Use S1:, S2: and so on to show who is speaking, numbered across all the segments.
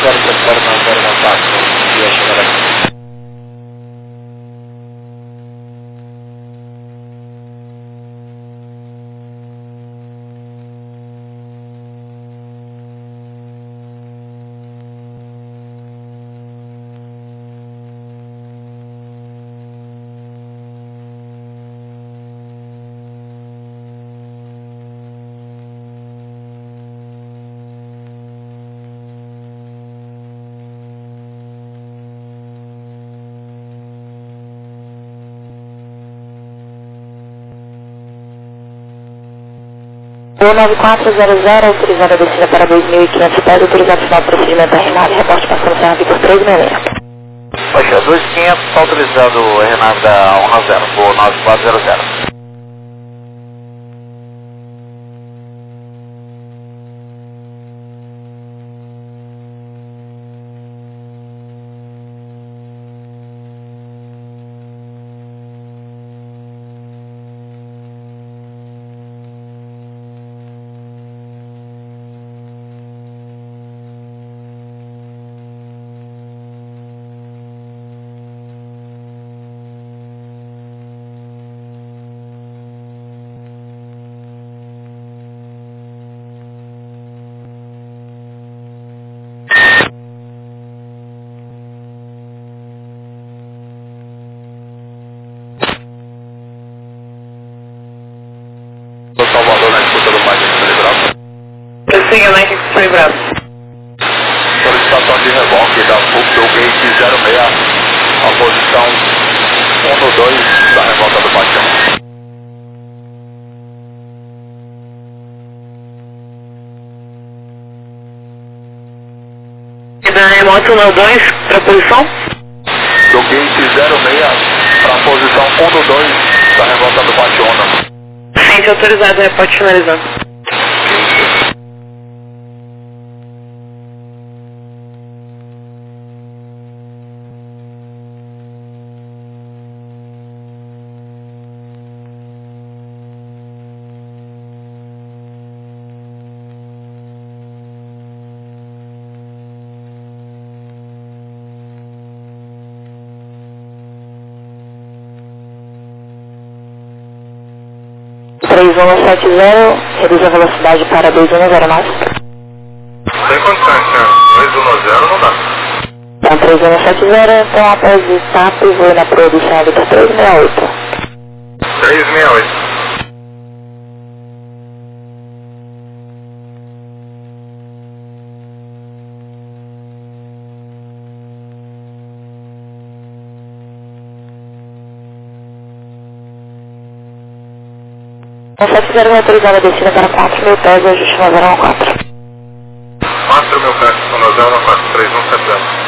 S1: O 9400, autorizada a descida para 2.500 pés, autorizado final procedimento RNAV, reporte passando CRV por 366.
S2: Baixa, 2.500, autorizado o RNAV da 10, voo 9400. Salvador na disputa do Mike X-Ray.
S1: Prossiga Mike X-Ray Bravo.
S2: Solicitação de reboque da FUC do gate 06, a posição 1 no 2 da revolta do Baixão.
S1: E da remoto no 2 para a posição?
S2: Do gate 06 para a posição 1 no 2 da revolta do Baixão.
S1: Ciente autorizado, reporte finalizando. Reduz a velocidade para 2109.
S2: Sem condições, senhor. 210 não dá.
S1: Então 3170, então após o TAP, vou na produção do 368.
S2: 368.
S1: O 70 autorizada a descida para 4.000 pés, ajuste na 014.
S2: 4.000 pés, no 014, 3170.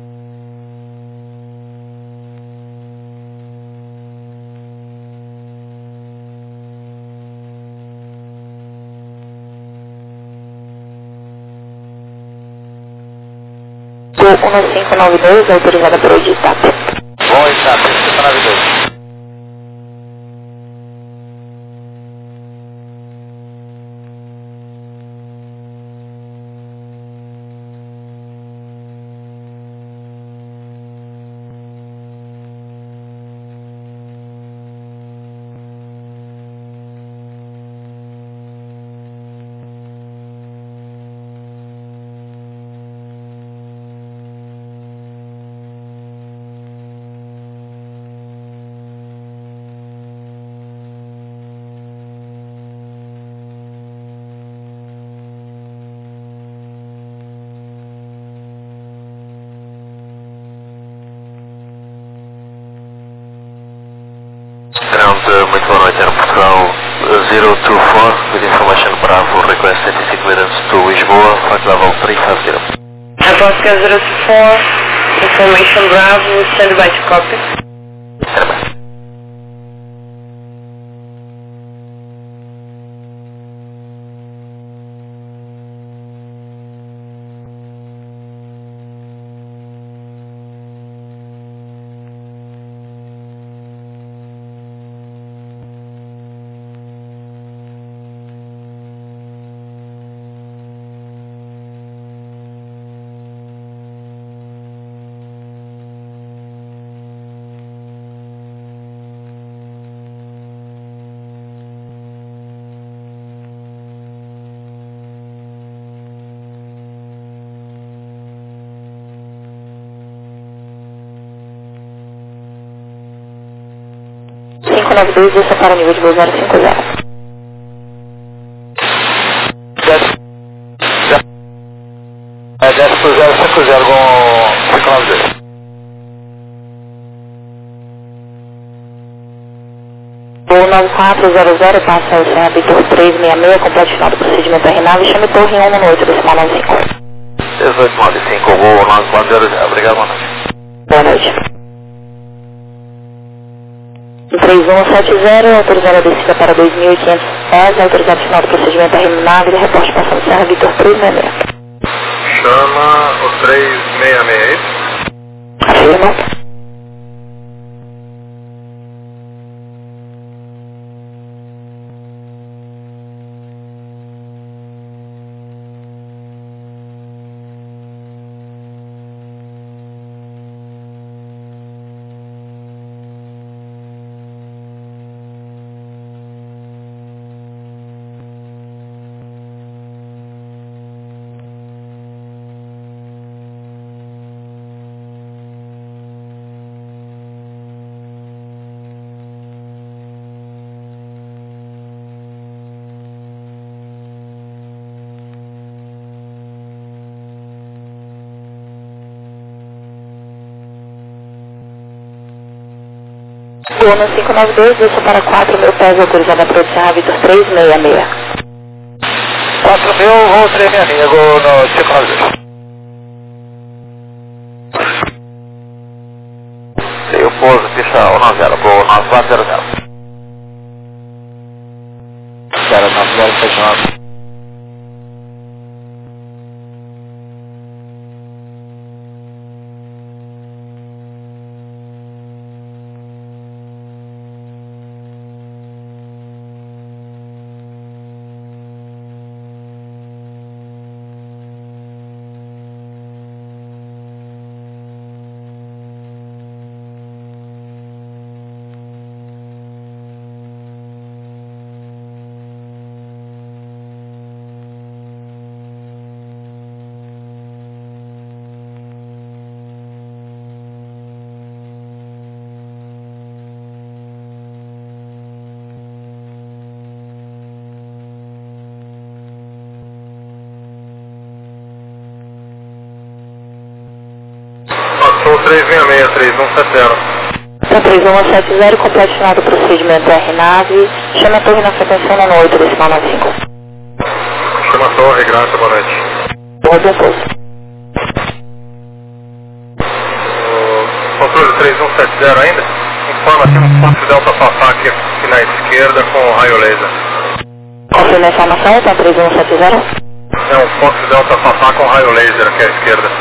S1: O 1592, autorizada para o DITAP.
S2: Bom, está, 1592. Muito boa noite, Air Portugal 024, with information Bravo, request 86 clearance to Lisboa, flight level 350.
S1: Aposca 024, information Bravo, standby to copy. 592, desça para o nível de voo 050.
S2: Desce pro 050 com 592.
S1: Voo 9400, passa o Serra Vitor 366, complete final do procedimento RNAV, chame torre 1 na noite, decimal 95.
S2: 1895, voo 9400, obrigado, boa noite.
S1: Boa noite. 3170, autorizando a descida para 2.500 pés, autorizado final do procedimento RNAV, reporte passando Serra Vitor 366.
S2: Chama o 366, é isso?
S1: Afirma. Voo 592, desça para 4.000 pés, autorizada para o Serra Vitor 366.
S2: 4.000, voo 366, voo no 592. Eu pouso, pista 190, voo 9400. 09079. Sou 366, 3170.
S1: São 3170, complete final do procedimento RNAV, chama a torre na frequência 1 na noite, decimal 95.
S2: Chama a torre, graça, boa noite.
S1: Boa bom pouso.
S2: Controle 3170 ainda? Informa aqui um Fox Delta Papá aqui na esquerda com raio laser.
S1: Confirma a informação, então 3170.
S2: É um Fox Delta Papá com raio laser aqui à esquerda.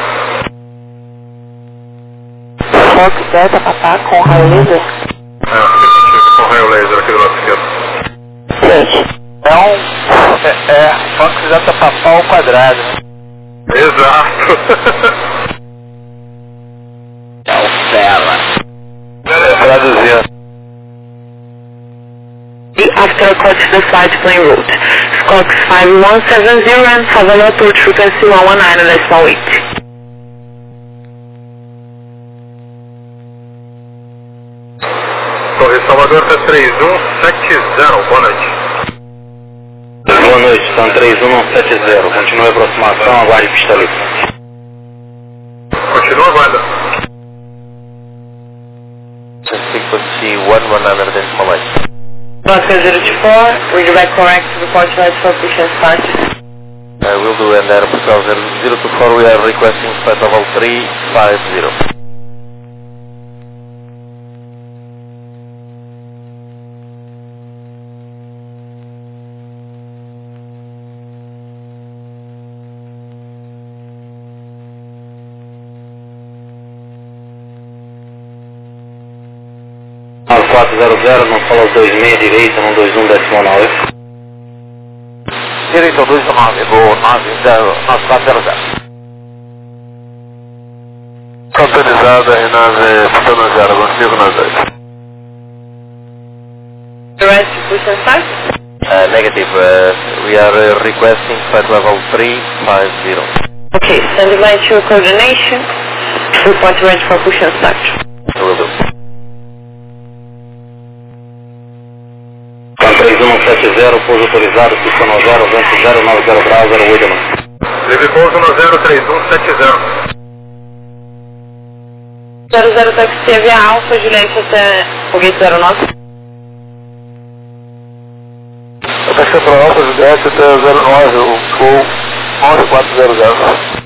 S1: Fox Delta Papá com raio laser.
S2: É, afirmativo, com raio laser aqui do lado esquerdo.
S1: Gente.
S2: Fox Delta Papá ao quadrado. Exato. Traduzindo.
S1: After approach the flight plane route. Scox 5170 and Salvador approach frequency 119.8.
S2: Torre Salvador está 3170, boa noite.
S3: Boa noite, estão 3170. Continue a aproximação, aguarde pista livre.
S2: Continua aguarda.
S3: Frequency 119 decimal 8.
S1: Oscar 024, redirect correct to report flight for push start.
S3: I will do, and Aeroportal 024, we are requesting flight level 350. Alfa 400, não fala os 26 direita, não 21 decimal 9.
S2: Direito 219, voo 9400. Sintonizada RNAV, sintonizada, consigo nas 2.
S1: The rest push and start?
S3: Negative, we are requesting flight level 350.
S1: Okay, sending by to coordination. Report ready for push and start.
S3: Will do. 170, pouso autorizado, pista 90, vento 090 graus, 08 mais.
S2: Livre pouso no 03170.
S1: 00 táxi TV Alfa, Juliette até foguete 09.
S2: Taxa para Alfa, Juliette até 09, o voo 11400.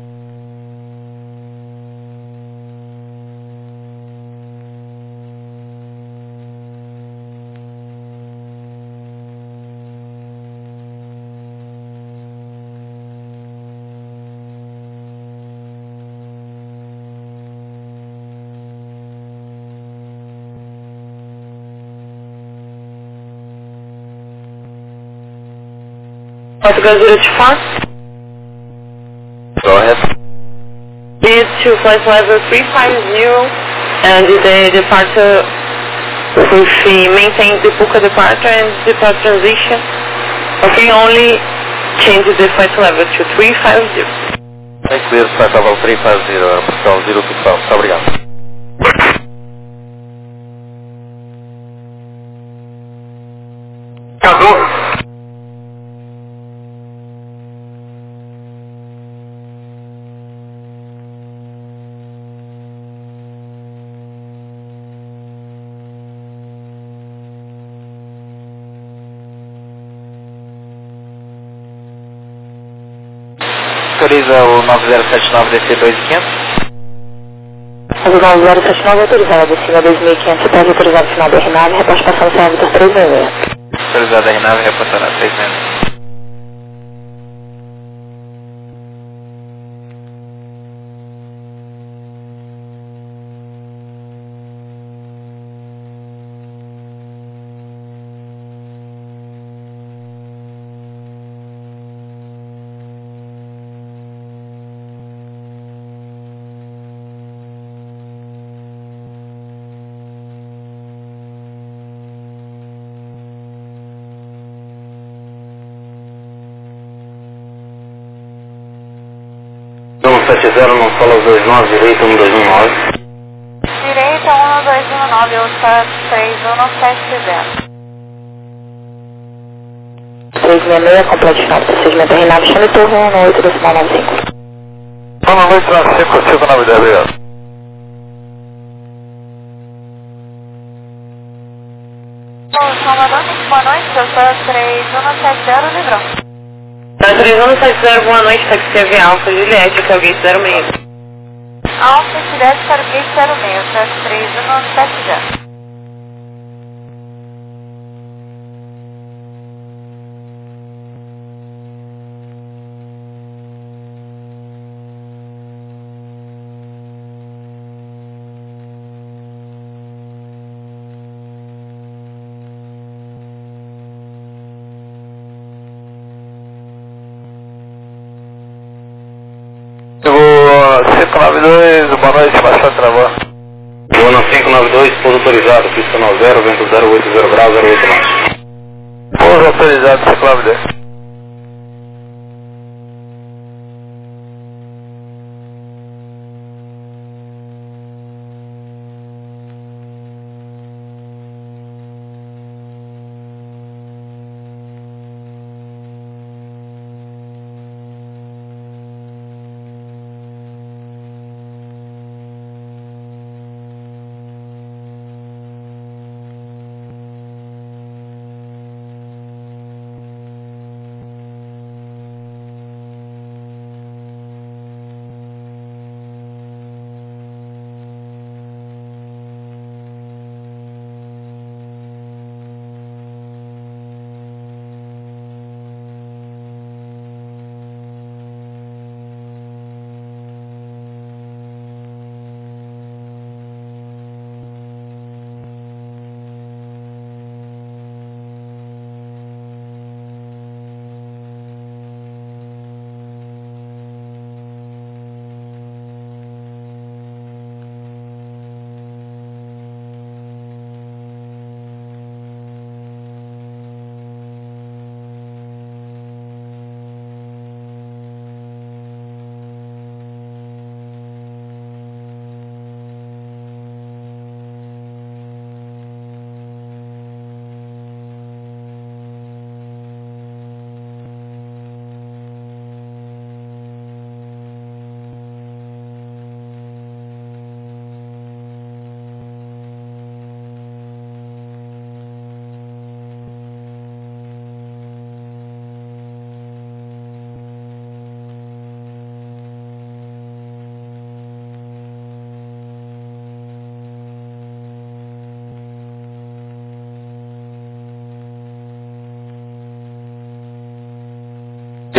S1: Portugal 024.
S3: Go ahead.
S1: Lead to flight level 350 and the departure with the maintain the Puka departure and departure transition. Okay, only change the flight level to 350.
S3: Clear, flight level 350, Portugal 024, muito obrigado. Autoriza o 9079 DC 2500.
S1: O 9079 autorizado acima 2500, pode autorizar o final da R9, reposte passando sem Vitor 366.
S3: Autorizado R9, reportando a 366. Então 70 não fala os 29, direita 1219.
S4: Direita 1219, eu está 3170.
S1: 366, complete final do procedimento R9, chame turno 18 decimal 95.
S2: Boa noite, Francisco, Silva 910, obrigado.
S4: Salvador, boa noite, eu sou 3170, Livrão.
S1: 3170, boa noite, táxi TV Alfa, Juliette, até o gate 06.
S4: Alfa, Juliette, para o gate 06, eu sou 3170.
S2: Eu vou 592, boa noite, bastante trabalho.
S3: Vou na 592, pouso autorizado, pista 90, vento 080 graus, 08 mais.
S2: Pouso autorizado, 592.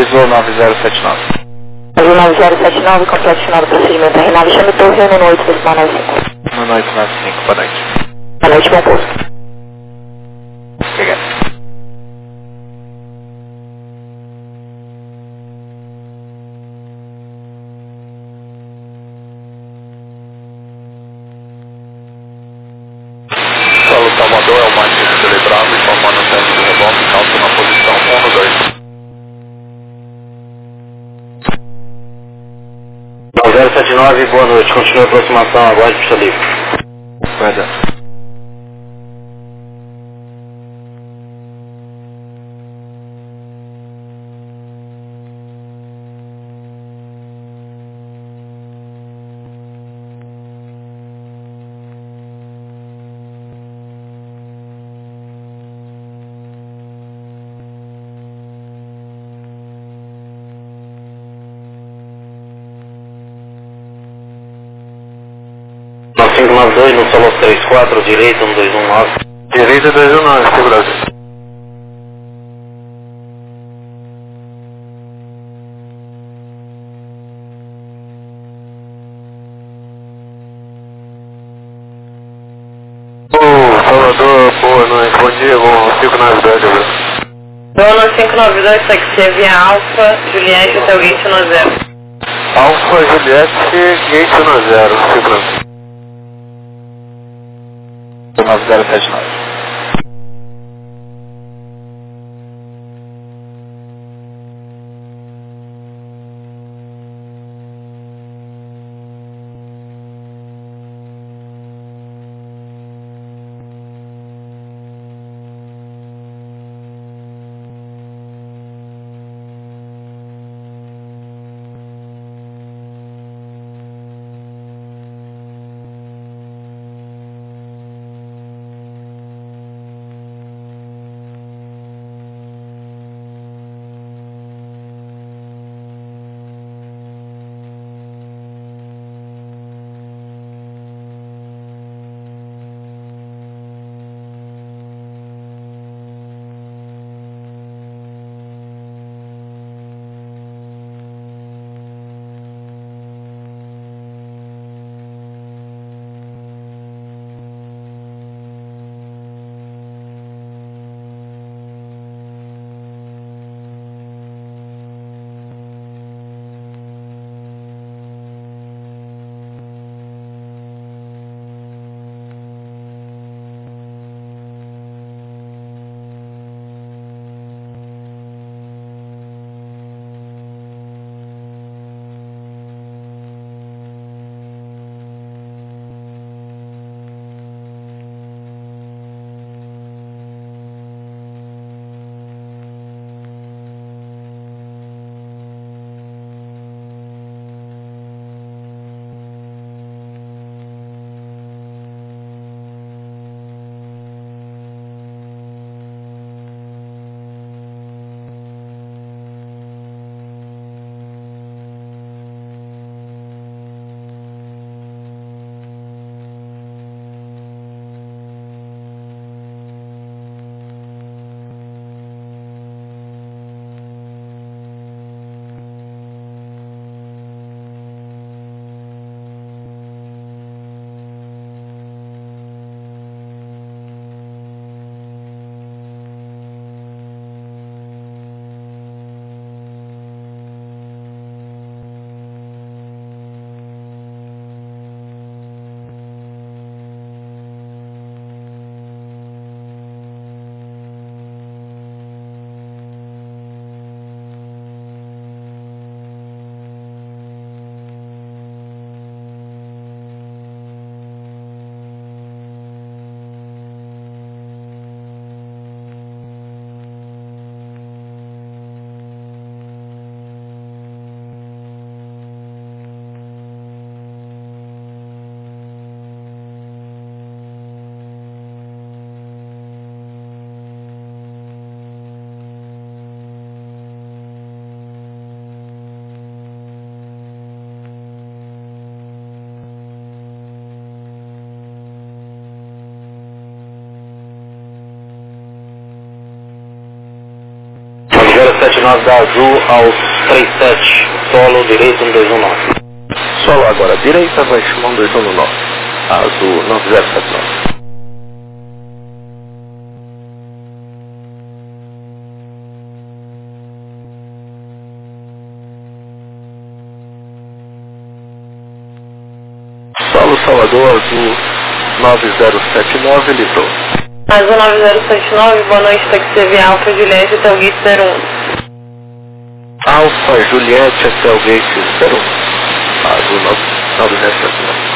S3: Azul 9079.
S5: Azul 9079, completo final do procedimento da Renave. Chame Torre, no 8, decimal 95.
S3: No 895, boa noite.
S5: Boa noite, bom pouso.
S3: Obrigado.
S2: Solo Salvador é o mais celebrado, informando o teste de reboque, calça na posição 1 no 2.
S3: 9079, boa noite. Continua a aproximação, aguarde pista livre. Guarda. No 592, no solo 34, direita 1219. Direita 219, segurança. Salvador, boa noite, bom dia, bom 592.
S1: Boa noite, 592, taxi via Alfa, Juliette, Hotel Gate 10.
S3: Alfa Juliette, Gate 10, segurança. 9079. 079 da Azul aos 37, solo direito 1219.
S2: Solo agora, direita, vai chamar 1219. Azul 9079. Solo Salvador, Azul 9079, livrou.
S1: Azul 9079, boa noite, táxi CV Alfa Juliette até o gate 01.
S2: Alfa Juliette até o gate 01. Azul 9079.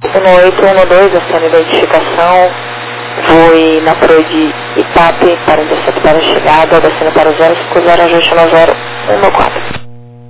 S5: 1812, essa identificação, foi na Pro de Itape para interceptar a chegada, descendo para 050, ajuste 9014.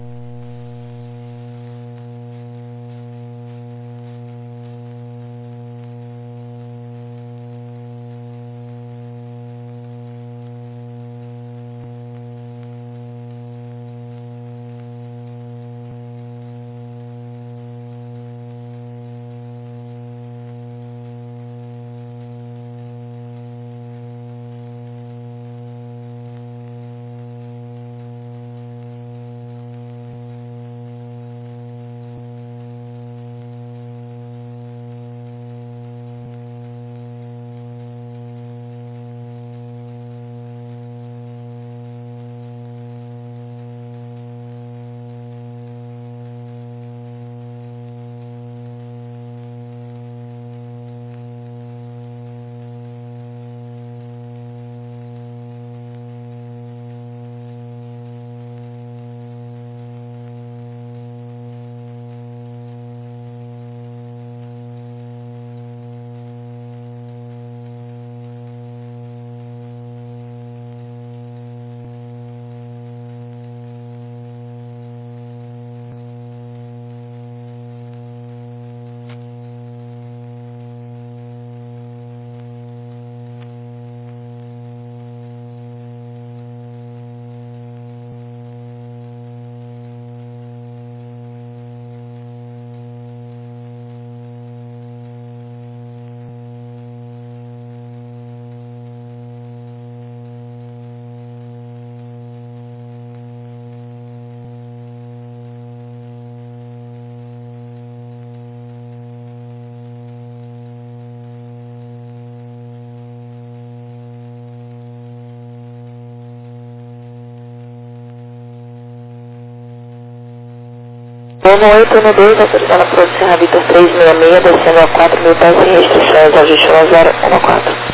S5: Voo 812, autorizando a Pro de Serra Vitor 366, descendo a 4.000 pés sem restrições, ajuste 1014.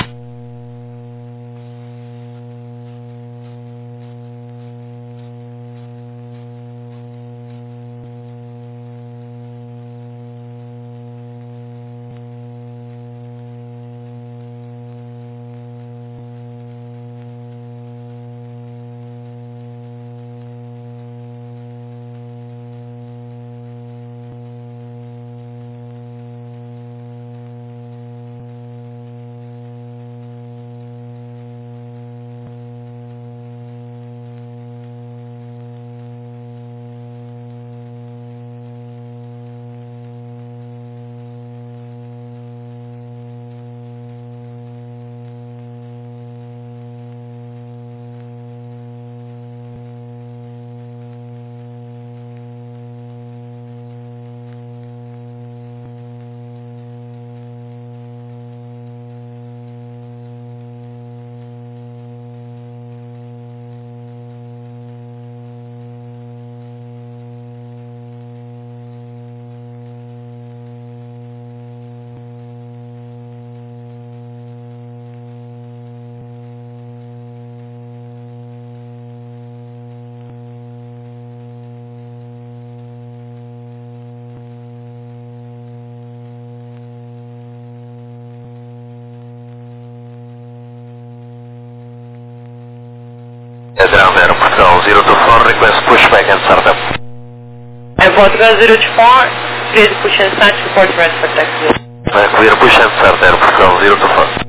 S3: Ground Air Portugal 024, request pushback and startup.
S1: Portugal 024, please push and start, report ready for taxi.
S3: Clear push and start Air Portugal 024.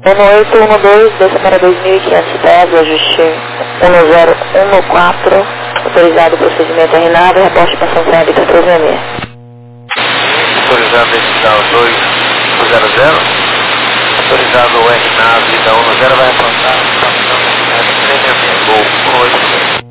S5: 1812, desça para 2.510, ajuste 1014, autorizado o procedimento RNAV, reporte para São Félix 366.
S3: Autorizado decisão 200, autorizado o RNAV da 10 vai apontar para a 366, gol 186.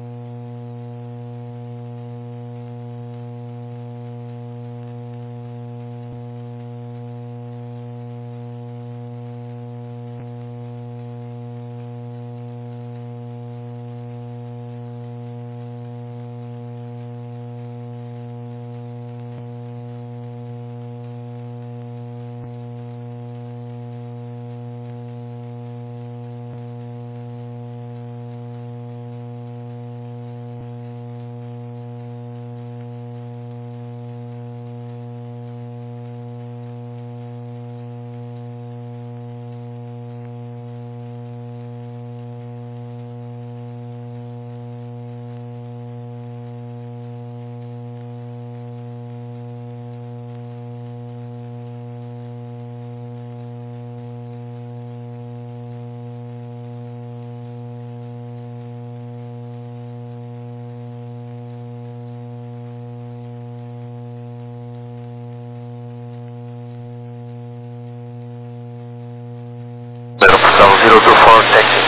S3: Aeroportal 024, taxi.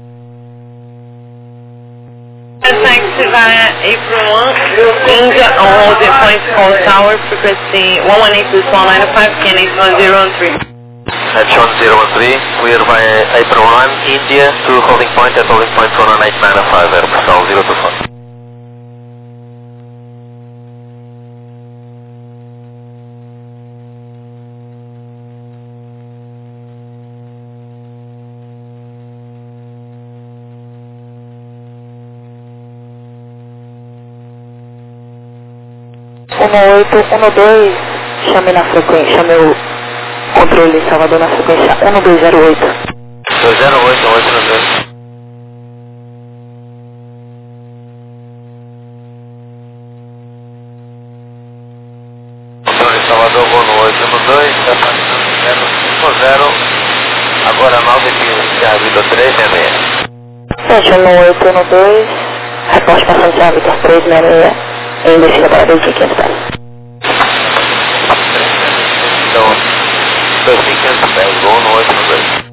S1: Taxi via April 1, India on holding point call tower, frequency 118.195, KNH 1013.
S3: H1013, clear via April 1, India to holding point at holding point 118.995, Aeroportal 024.
S5: Chame na frequência, chame o controle de Salvador na frequência 1208.
S3: 208, 892. Controle de Salvador, voo no 812, está passando 050, agora 9 mil, Serra Vitor 366.
S5: 1812, reporte passando Serra Vitor 366, em descida para 2.500 pés.
S3: Então, 2.500 pés, voo no 812.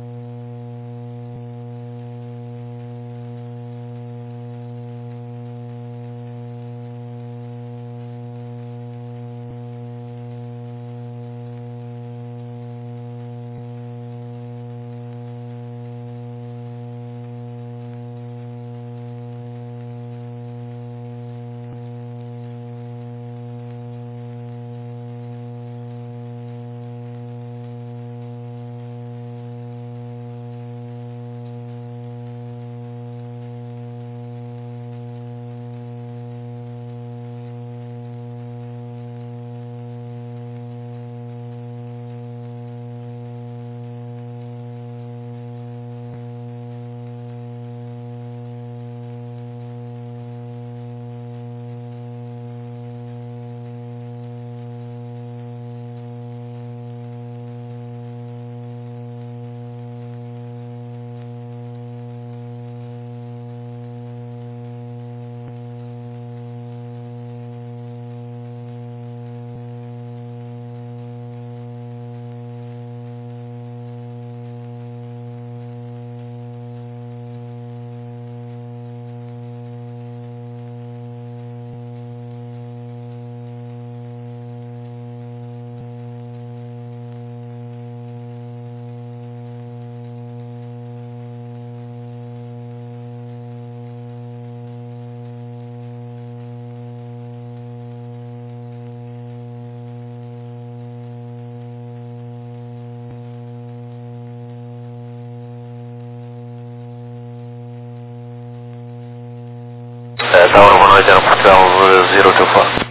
S3: Tower 180, Portugal 024.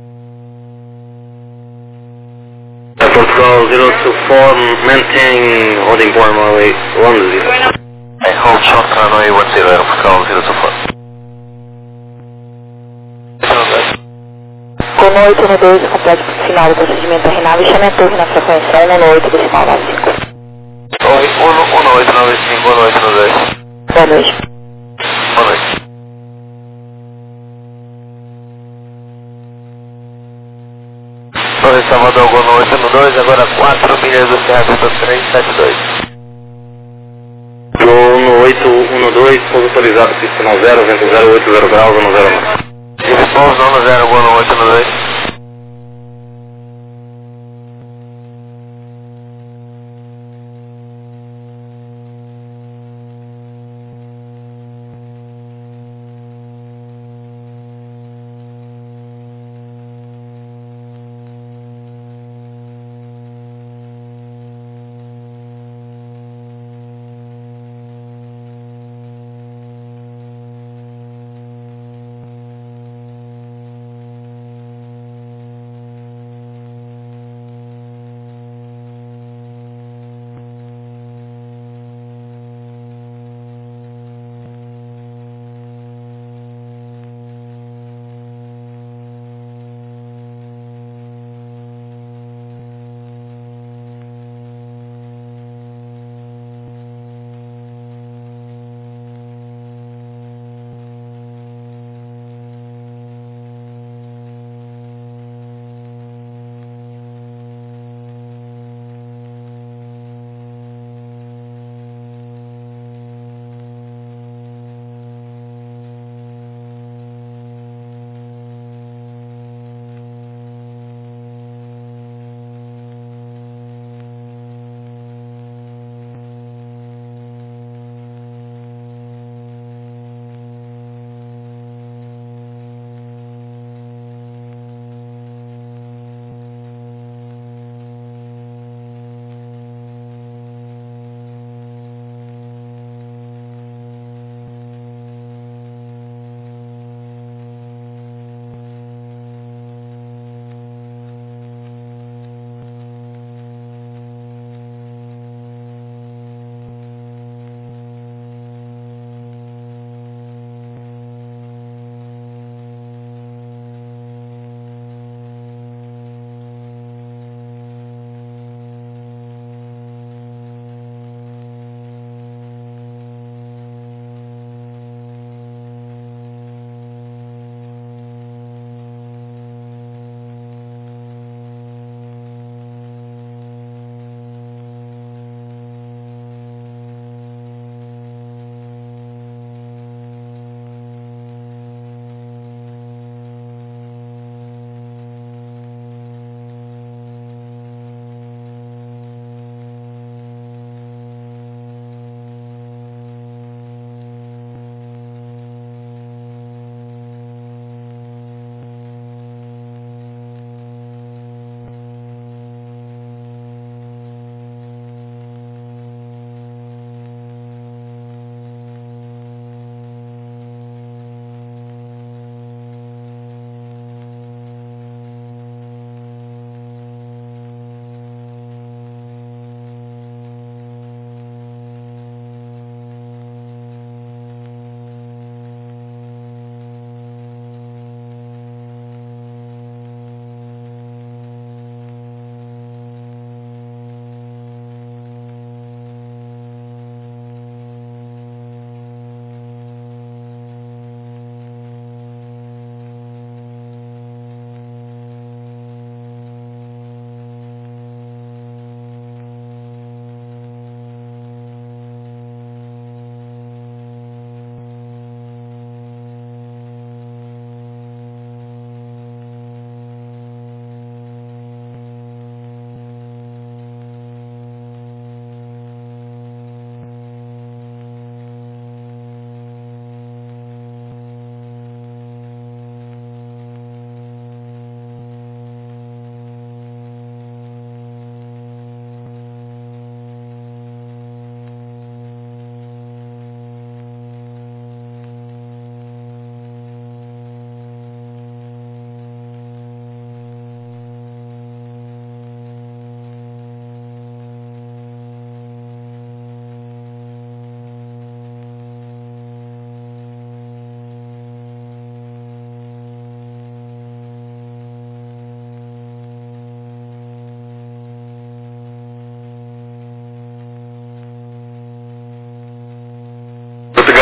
S3: Portugal 024, maintain holding point runway 10. Hold short runway 10, Portugal 024.
S5: Com 812, complete final do procedimento RNAV e chame a torre na frequência 118 decimal 95.
S3: Oi, 1895, boa noite no 2.
S5: Boa noite.
S3: Boa noite. Torre Salvador, boa noite no 2, agora 4 milhas do Serra Vista 372.
S2: No 812, pouso autorizado, pista 90, vento 080 graus, 109.
S3: Tive pouso 90, boa noite no 2.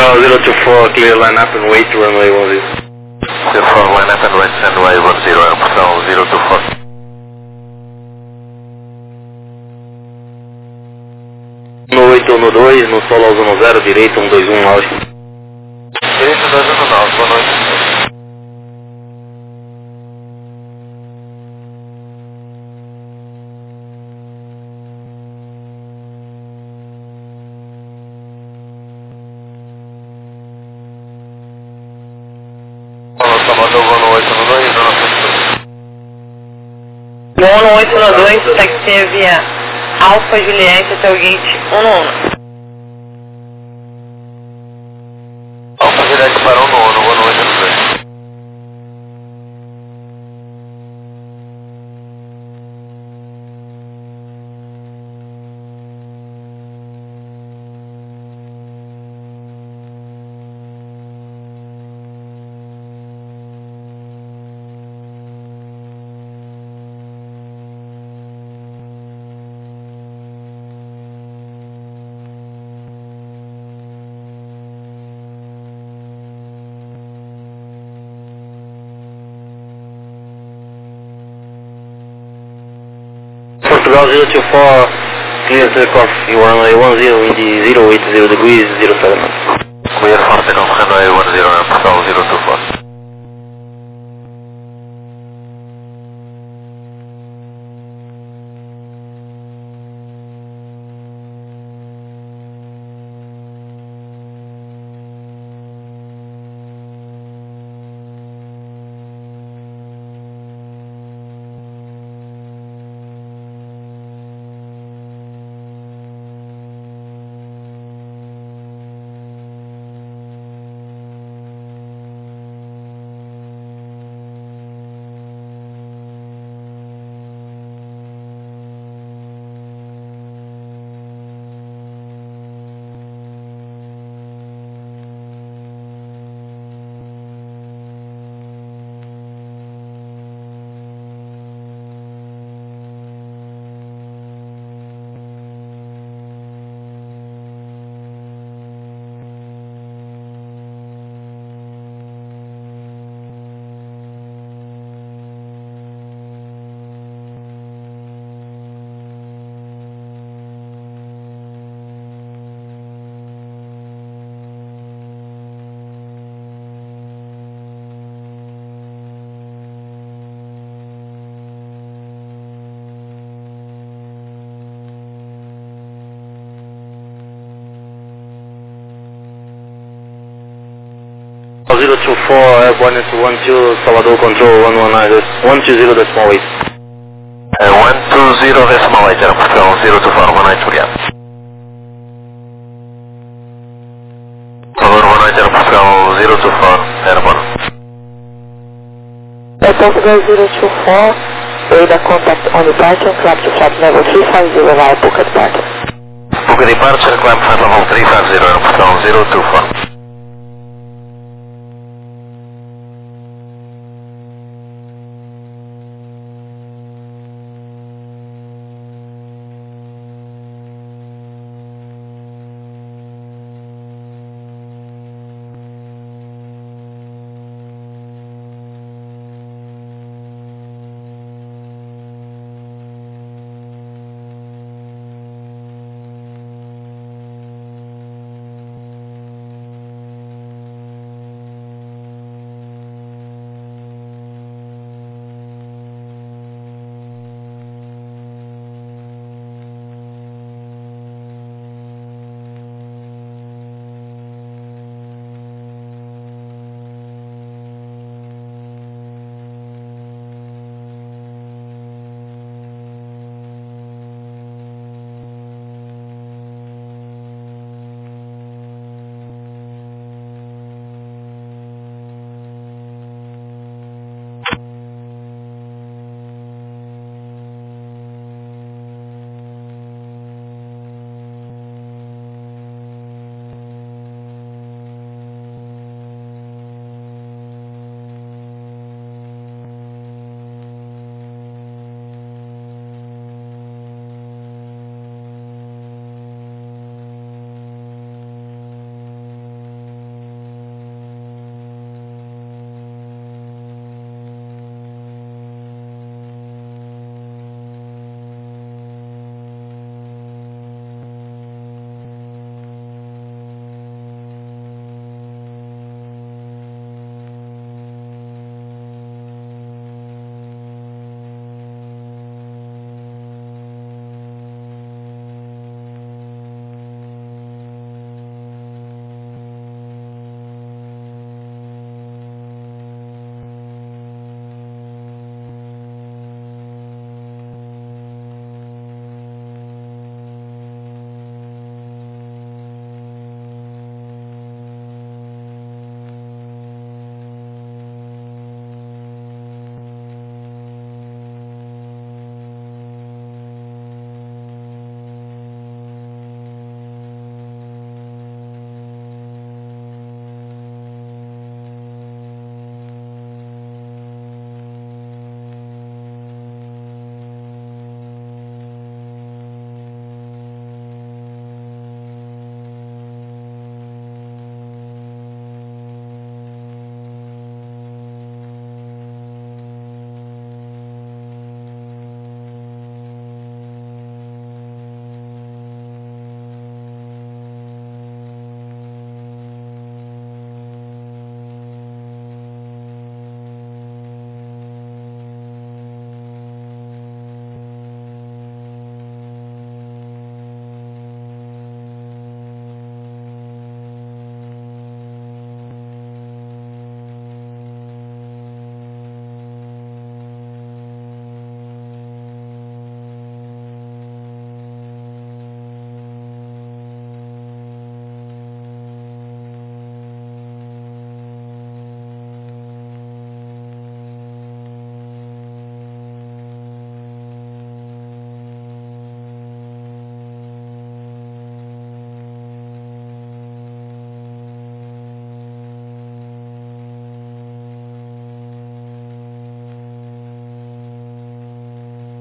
S3: Portugal 024, clear line up and wait to runway 10.
S2: 04, line up and wait runway 10, Portugal 024.
S3: 1812, no solo aos 10, direito 121 Audi.
S2: Direito 219, boa noite.
S1: No 812, taxi via Alfa Juliette até o gate 111.
S2: Alfa Juliette para 111, boa noite, tudo bem?
S3: Portugal 024, clear takeoff, you are runway 10, wind 080 degrees, 07 knots.
S2: Clear for takeoff, runway 10, Portugal 024.
S3: Portugal 024, airborne to 12, Salvador control 120, 120.8.
S2: 120.8, Portugal 024, boa noite, obrigado. Salvador, boa noite, Portugal 024, airborne.
S5: Portugal 024, radar contact on departure, climb to flight level 350 via Puka departure.
S2: Puka departure, climb flight level 350, Portugal 024.